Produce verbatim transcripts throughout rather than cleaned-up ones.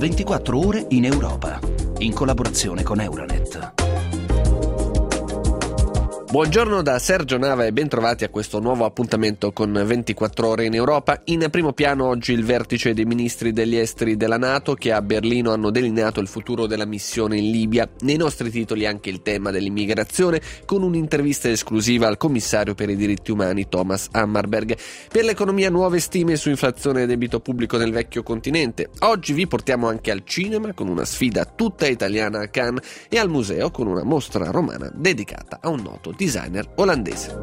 ventiquattro ore in Europa, in collaborazione con Euronet. Buongiorno da Sergio Nava e bentrovati a questo nuovo appuntamento con ventiquattro ore in Europa. In primo piano oggi il vertice dei ministri degli esteri della NATO che a Berlino hanno delineato il futuro della missione in Libia. Nei nostri titoli anche il tema dell'immigrazione con un'intervista esclusiva al commissario per i diritti umani Thomas Hammarberg. Per l'economia nuove stime su inflazione e debito pubblico nel vecchio continente. Oggi vi portiamo anche al cinema con una sfida tutta italiana a Cannes e al museo con una mostra romana dedicata a un noto designer olandese.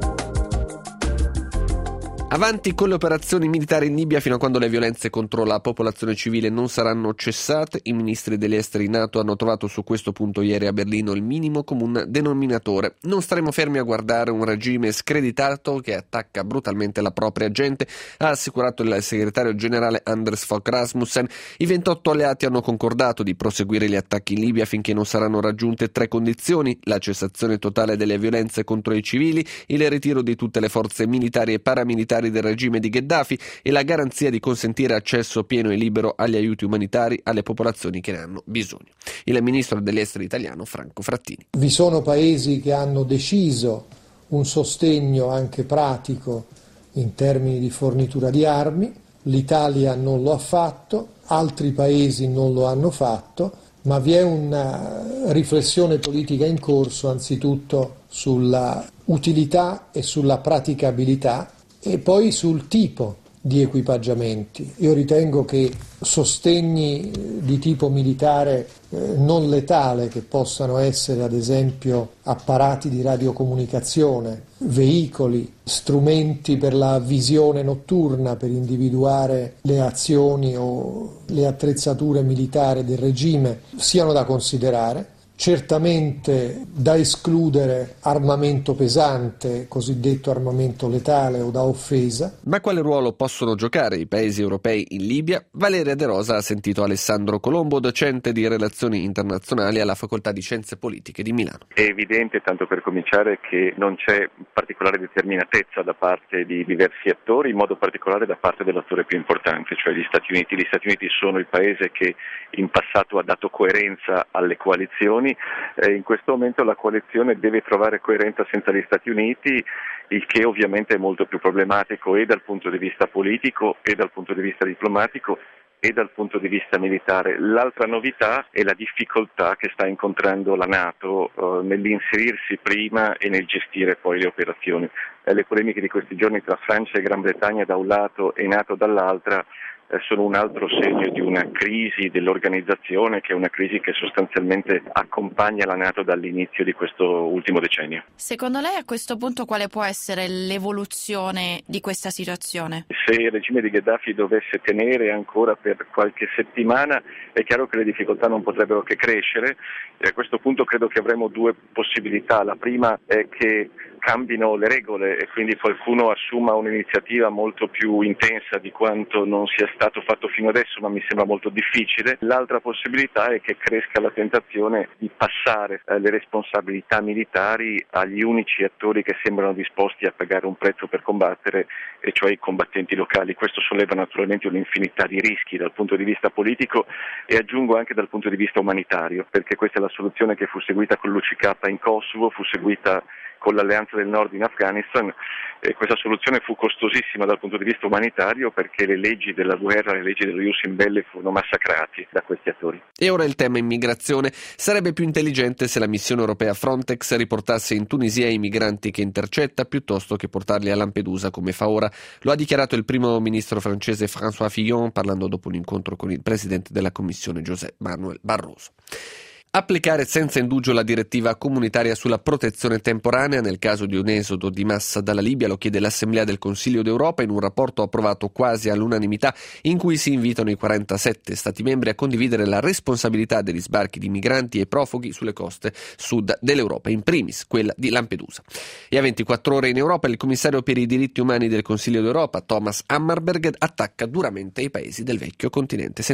Avanti con le operazioni militari in Libia fino a quando le violenze contro la popolazione civile non saranno cessate. I ministri degli esteri NATO hanno trovato su questo punto ieri a Berlino il minimo comune denominatore. Non staremo fermi a guardare un regime screditato che attacca brutalmente la propria gente, ha assicurato il segretario generale Anders Fogh Rasmussen. I ventotto alleati hanno concordato di proseguire gli attacchi in Libia finché non saranno raggiunte tre condizioni: la cessazione totale delle violenze contro i civili, il ritiro di tutte le forze militari e paramilitari del regime di Gheddafi e la garanzia di consentire accesso pieno e libero agli aiuti umanitari alle popolazioni che ne hanno bisogno. Il ministro degli esteri italiano Franco Frattini. Vi sono paesi che hanno deciso un sostegno anche pratico in termini di fornitura di armi, l'Italia non lo ha fatto, altri paesi non lo hanno fatto, ma vi è una riflessione politica in corso anzitutto sulla utilità e sulla praticabilità e poi sul tipo di equipaggiamenti. Io ritengo che sostegni di tipo militare eh, non letale, che possano essere ad esempio apparati di radiocomunicazione, veicoli, strumenti per la visione notturna per individuare le azioni o le attrezzature militari del regime, siano da considerare. Certamente da escludere armamento pesante, cosiddetto armamento letale o da offesa. Ma quale ruolo possono giocare i paesi europei in Libia? Valeria De Rosa ha sentito Alessandro Colombo, docente di relazioni internazionali alla Facoltà di Scienze Politiche di Milano. È evidente, tanto per cominciare, che non c'è particolare determinatezza da parte di diversi attori, in modo particolare da parte dell'attore più importante, cioè gli Stati Uniti. Gli Stati Uniti sono il paese che in passato ha dato coerenza alle coalizioni. Eh, in questo momento la coalizione deve trovare coerenza senza gli Stati Uniti, il che ovviamente è molto più problematico e dal punto di vista politico e dal punto di vista diplomatico e dal punto di vista militare. L'altra novità è la difficoltà che sta incontrando la NATO eh, nell'inserirsi prima e nel gestire poi le operazioni. Eh, le polemiche di questi giorni tra Francia e Gran Bretagna da un lato e NATO dall'altra sono un altro segno di una crisi dell'organizzazione, che è una crisi che sostanzialmente accompagna la NATO dall'inizio di questo ultimo decennio. Secondo lei a questo punto quale può essere l'evoluzione di questa situazione? Se il regime di Gheddafi dovesse tenere ancora per qualche settimana, è chiaro che le difficoltà non potrebbero che crescere e a questo punto credo che avremo due possibilità. La prima è che cambino le regole e quindi qualcuno assuma un'iniziativa molto più intensa di quanto non sia stato fatto fino adesso, ma mi sembra molto difficile. L'altra possibilità è che cresca la tentazione di passare eh, le responsabilità militari agli unici attori che sembrano disposti a pagare un prezzo per combattere, e cioè i combattenti locali. Questo solleva naturalmente un'infinità di rischi dal punto di vista politico e aggiungo anche dal punto di vista umanitario, perché questa è la soluzione che fu seguita con l'U C K in Kosovo, fu seguita con l'Alleanza del Nord in Afghanistan. E questa soluzione fu costosissima dal punto di vista umanitario perché le leggi della guerra, le leggi dello ius in belli furono massacrati da questi attori. E ora il tema immigrazione. Sarebbe più intelligente se la missione europea Frontex riportasse in Tunisia i migranti che intercetta piuttosto che portarli a Lampedusa come fa ora. Lo ha dichiarato il primo ministro francese François Fillon parlando dopo un incontro con il presidente della Commissione José Manuel Barroso. Applicare senza indugio la direttiva comunitaria sulla protezione temporanea nel caso di un esodo di massa dalla Libia lo chiede l'Assemblea del Consiglio d'Europa in un rapporto approvato quasi all'unanimità in cui si invitano i quarantasette Stati membri a condividere la responsabilità degli sbarchi di migranti e profughi sulle coste sud dell'Europa, in primis quella di Lampedusa. E a ventiquattro ore in Europa il commissario per i diritti umani del Consiglio d'Europa, Thomas Hammarberg, attacca duramente i paesi del vecchio continente. Sentiamo.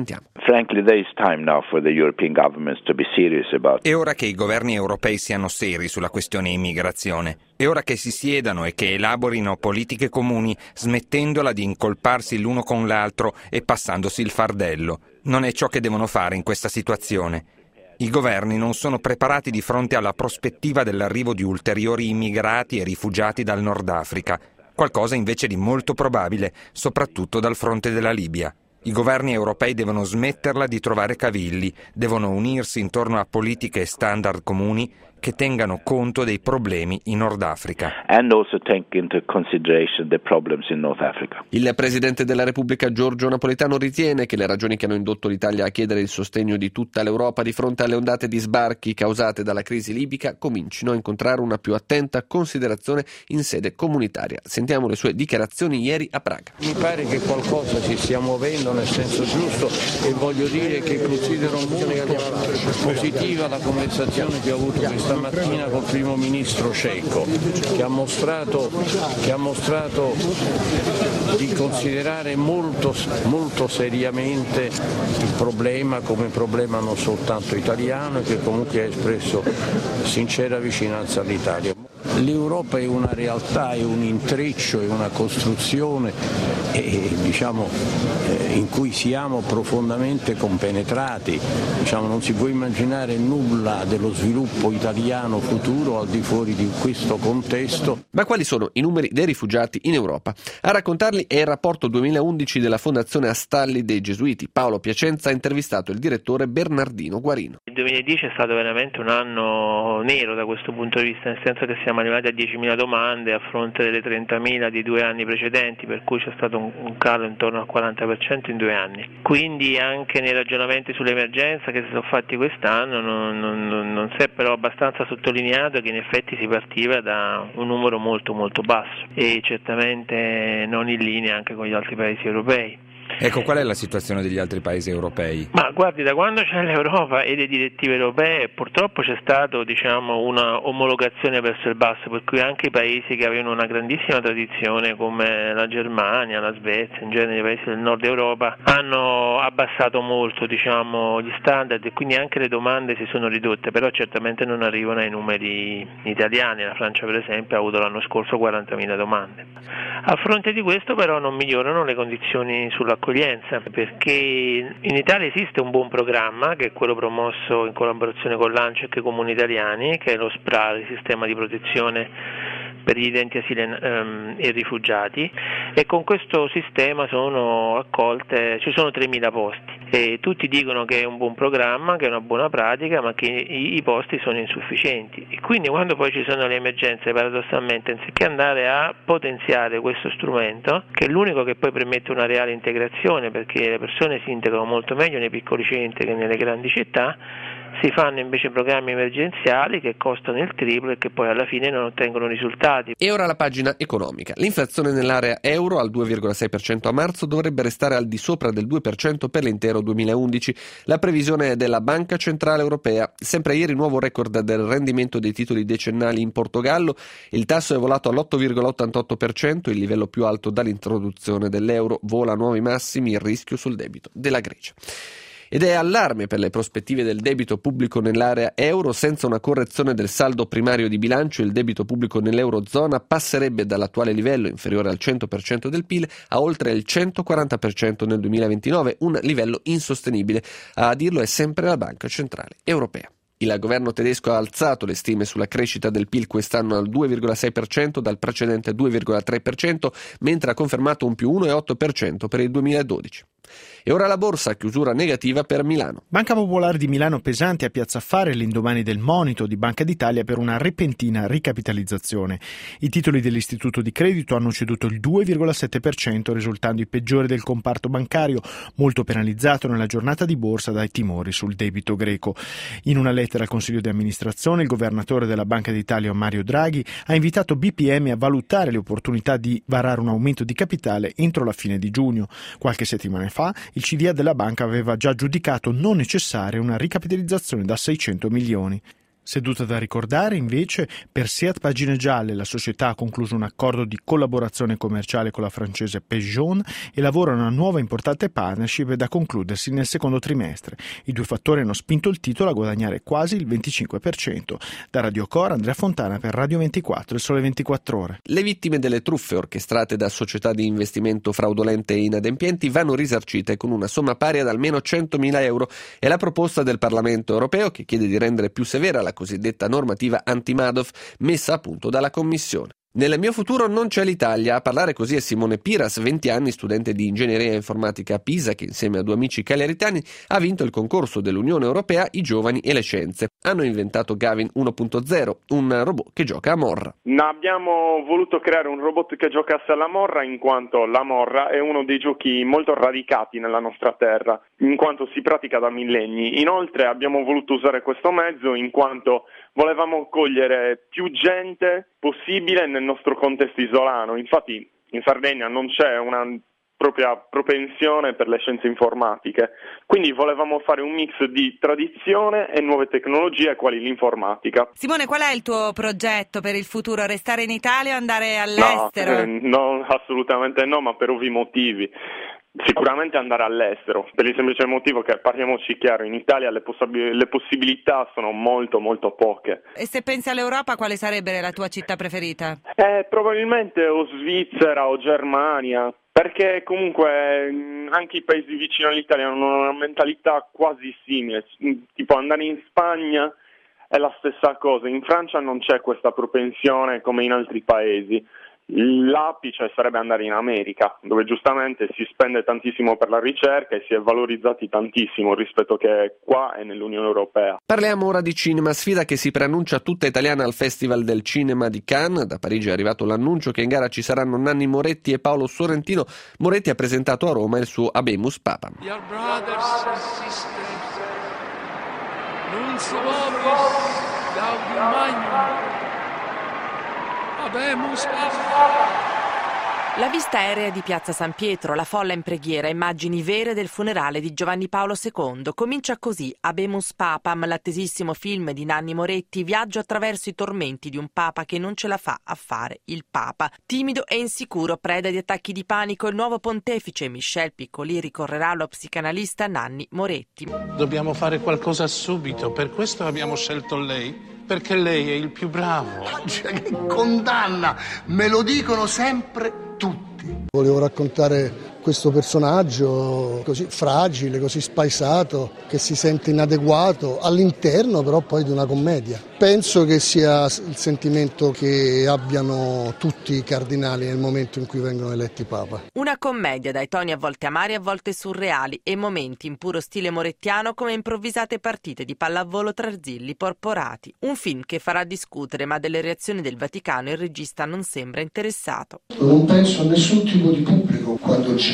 frankly, there is time now for the European governments to be serious about it. È ora che i governi europei siano seri sulla questione immigrazione. È ora che si siedano e che elaborino politiche comuni, smettendola di incolparsi l'uno con l'altro e passandosi il fardello. Non è ciò che devono fare in questa situazione. I governi non sono preparati di fronte alla prospettiva dell'arrivo di ulteriori immigrati e rifugiati dal Nord Africa, qualcosa invece di molto probabile, soprattutto dal fronte della Libia. I governi europei devono smetterla di trovare cavilli, devono unirsi intorno a politiche e standard comuni che tengano conto dei problemi in Nord Africa. And also take into consideration the problems in North Africa. Il Presidente della Repubblica Giorgio Napolitano ritiene che le ragioni che hanno indotto l'Italia a chiedere il sostegno di tutta l'Europa di fronte alle ondate di sbarchi causate dalla crisi libica comincino a incontrare una più attenta considerazione in sede comunitaria. Sentiamo le sue dichiarazioni ieri a Praga. Mi pare che qualcosa si stia muovendo nel senso giusto e voglio dire che considero molto positiva la conversazione che ho avuto questa mattina col primo ministro ceco, che ha mostrato, che ha mostrato di considerare molto, molto seriamente il problema come problema non soltanto italiano e che comunque ha espresso sincera vicinanza all'Italia. L'Europa è una realtà, è un intreccio, è una costruzione e, diciamo, in cui siamo profondamente compenetrati. Diciamo, non si può immaginare nulla dello sviluppo italiano futuro al di fuori di questo contesto. Ma quali sono i numeri dei rifugiati in Europa? A raccontarli è il rapporto duemilaundici della Fondazione Astalli dei Gesuiti. Paolo Piacenza ha intervistato il direttore Bernardino Guarino. Il duemiladieci è stato veramente un anno nero da questo punto di vista, nel senso che siamo arrivati a diecimila domande a fronte delle trentamila di due anni precedenti, per cui c'è stato un, un calo intorno al quaranta per cento in due anni. Quindi anche nei ragionamenti sull'emergenza che si sono fatti quest'anno non, non, non si è però abbastanza sottolineato che in effetti si partiva da un numero molto molto basso e certamente non in linea anche con gli altri paesi europei. Ecco, qual è la situazione degli altri paesi europei? Ma guardi, da quando c'è l'Europa e le direttive europee purtroppo c'è stato, diciamo, una omologazione verso il basso, per cui anche i paesi che avevano una grandissima tradizione come la Germania, la Svezia, in genere i paesi del nord Europa, hanno abbassato molto, diciamo, gli standard e quindi anche le domande si sono ridotte, però certamente non arrivano ai numeri italiani. La Francia per esempio ha avuto l'anno scorso quarantamila domande. A fronte di questo però non migliorano le condizioni sull'accoglienza, perché in Italia esiste un buon programma che è quello promosso in collaborazione con l'ANCE e i comuni italiani, che è lo SPRAR, il sistema di protezione per gli utenti asili um, e rifugiati, e con questo sistema sono accolte, ci sono tremila posti e tutti dicono che è un buon programma, che è una buona pratica, ma che i, i posti sono insufficienti e quindi quando poi ci sono le emergenze, paradossalmente anziché andare a potenziare questo strumento, che è l'unico che poi permette una reale integrazione, perché le persone si integrano molto meglio nei piccoli centri che nelle grandi città, si fanno invece programmi emergenziali che costano il triplo e che poi alla fine non ottengono risultati. E ora la pagina economica. L'inflazione nell'area euro al due virgola sei per cento a marzo dovrebbe restare al di sopra del due per cento per l'intero duemilaundici. La previsione è della Banca Centrale Europea. Sempre ieri nuovo record del rendimento dei titoli decennali in Portogallo. Il tasso è volato all'otto virgola ottantotto per cento, il livello più alto dall'introduzione dell'euro. Vola a nuovi massimi il rischio sul debito della Grecia. Ed è allarme per le prospettive del debito pubblico nell'area euro. Senza una correzione del saldo primario di bilancio, il debito pubblico nell'eurozona passerebbe dall'attuale livello, inferiore al cento per cento del P I L, a oltre il centoquaranta per cento nel duemilaventinove, un livello insostenibile. A dirlo è sempre la Banca Centrale Europea. Il governo tedesco ha alzato le stime sulla crescita del P I L quest'anno al due virgola sei per cento dal precedente due virgola tre per cento, mentre ha confermato un più uno virgola otto per cento per il duemiladodici. E ora la borsa, chiusura negativa per Milano. Banca Popolare di Milano pesante a Piazza Affari l'indomani del monito di Banca d'Italia per una repentina ricapitalizzazione. I titoli dell'istituto di credito hanno ceduto il due virgola sette per cento, risultando i peggiori del comparto bancario, molto penalizzato nella giornata di borsa dai timori sul debito greco. In una lettera al Consiglio di amministrazione, il governatore della Banca d'Italia Mario Draghi ha invitato B P M a valutare le opportunità di varare un aumento di capitale entro la fine di giugno. Qualche settimana fa il C D A della banca aveva già giudicato non necessaria una ricapitalizzazione da seicento milioni. Seduta da ricordare, invece, per Seat Pagine Gialle la società ha concluso un accordo di collaborazione commerciale con la francese Peugeot e lavora a una nuova importante partnership da concludersi nel secondo trimestre. I due fattori hanno spinto il titolo a guadagnare quasi il venticinque per cento. Da Radio Cora, Andrea Fontana per Radio ventiquattro e Sole ventiquattro Ore. Le vittime delle truffe orchestrate da società di investimento fraudolente e inadempienti vanno risarcite con una somma pari ad almeno centomila euro. È la proposta del Parlamento europeo, che chiede di rendere più severa la cosiddetta normativa anti-Madoff messa a punto dalla Commissione. Nel mio futuro non c'è l'Italia. A parlare così è Simone Piras, venti anni, studente di ingegneria informatica a Pisa, che insieme a due amici cagliaritani ha vinto il concorso dell'Unione Europea I Giovani e le Scienze. Hanno inventato Gavin uno punto zero, un robot che gioca a morra. Abbiamo voluto creare un robot che giocasse alla morra, in quanto la morra è uno dei giochi molto radicati nella nostra terra, in quanto si pratica da millenni. Inoltre abbiamo voluto usare questo mezzo in quanto volevamo cogliere più gente possibile nel nostro contesto isolano. Infatti in Sardegna non c'è una propria propensione per le scienze informatiche, quindi volevamo fare un mix di tradizione e nuove tecnologie quali l'informatica. Simone, qual è il tuo progetto per il futuro? Restare in Italia o andare all'estero? No, eh, no, assolutamente no, ma per ovvi motivi. Sicuramente andare all'estero, per il semplice motivo che, parliamoci chiaro, in Italia le, poss- le possibilità sono molto molto poche. E se pensi all'Europa, quale sarebbe la tua città preferita? Eh, probabilmente o Svizzera o Germania, perché comunque anche i paesi vicino all'Italia hanno una mentalità quasi simile, tipo andare in Spagna è la stessa cosa, in Francia non c'è questa propensione come in altri paesi. L'apice sarebbe andare in America, dove giustamente si spende tantissimo per la ricerca e si è valorizzati tantissimo rispetto che qua e nell'Unione Europea. Parliamo ora di cinema, sfida che si preannuncia tutta italiana al Festival del Cinema di Cannes. Da Parigi è arrivato l'annuncio che in gara ci saranno Nanni Moretti e Paolo Sorrentino. Moretti ha presentato a Roma il suo Habemus Papam. Dear brothers and sisters, nunc vobis gaudium magnum. La vista aerea di Piazza San Pietro, la folla in preghiera, immagini vere del funerale di Giovanni Paolo secondo. Comincia così Habemus Papam, l'attesissimo film di Nanni Moretti, viaggio attraverso i tormenti di un papa che non ce la fa a fare il papa. Timido e insicuro, preda di attacchi di panico, il nuovo pontefice Michel Piccoli ricorrerà allo psicanalista Nanni Moretti. Dobbiamo fare qualcosa subito, per questo abbiamo scelto lei. Perché lei è il più bravo. Cioè, che condanna! Me lo dicono sempre tutti. Volevo raccontare questo personaggio così fragile, così spaesato, che si sente inadeguato all'interno però poi di una commedia. Penso che sia il sentimento che abbiano tutti i cardinali nel momento in cui vengono eletti papa. Una commedia dai toni a volte amari, a volte surreali e momenti in puro stile morettiano come improvvisate partite di pallavolo tra arzilli porporati. Un film che farà discutere, ma delle reazioni del Vaticano il regista non sembra interessato. Non penso a nessun tipo di pubblico quando giro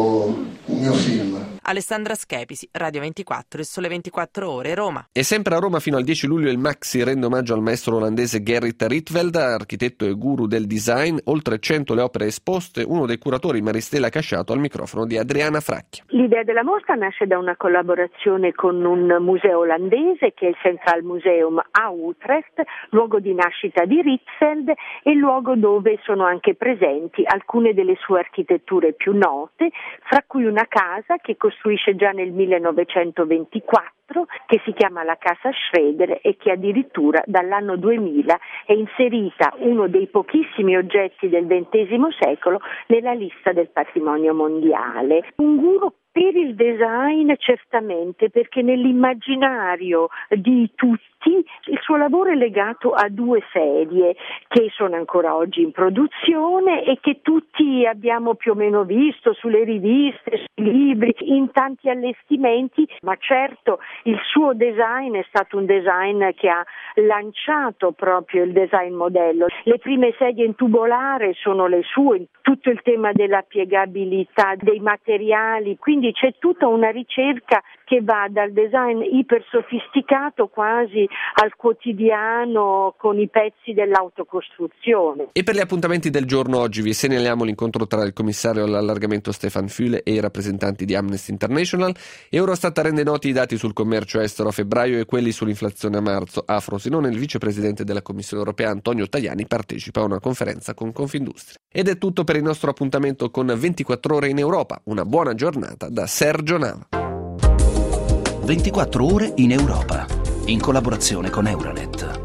il mio film. Alessandra Schepisi, Radio ventiquattro e Sole ventiquattro Ore, Roma. E sempre a Roma fino al dieci luglio il Maxi rende omaggio al maestro olandese Gerrit Rietveld, architetto e guru del design. Oltre cento le opere esposte, uno dei curatori Maristella Casciato al microfono di Adriana Fracchia. L'idea della mostra nasce da una collaborazione con un museo olandese che è il Centraal Museum a Utrecht, luogo di nascita di Rietveld e luogo dove sono anche presenti alcune delle sue architetture più note, fra cui una casa che costruisce già nel millenovecentoventiquattro, che si chiama la Casa Schroeder e che addirittura dall'anno duemila è inserita, uno dei pochissimi oggetti del ventesimo secolo, nella lista del patrimonio mondiale. Un guru per il design certamente, perché nell'immaginario di tutti il suo lavoro è legato a due serie che sono ancora oggi in produzione e che tutti abbiamo più o meno visto sulle riviste, sui libri, in tanti allestimenti, ma certo il suo design è stato un design che ha lanciato proprio il design modello. Le prime sedie in tubolare sono le sue, tutto il tema della piegabilità dei materiali, quindi quindi c'è tutta una ricerca che va dal design ipersofisticato quasi al quotidiano con i pezzi dell'autocostruzione. E per gli appuntamenti del giorno oggi vi segnaliamo l'incontro tra il commissario all'allargamento Stefan Füle e i rappresentanti di Amnesty International. Eurostat rende noti i dati sul commercio estero a febbraio e quelli sull'inflazione a marzo. A Frosinone il vicepresidente della Commissione europea Antonio Tajani partecipa a una conferenza con Confindustria. Ed è tutto per il nostro appuntamento con ventiquattro ore in Europa. Una buona giornata da Sergio Nava. ventiquattro ore in Europa, in collaborazione con Euronet.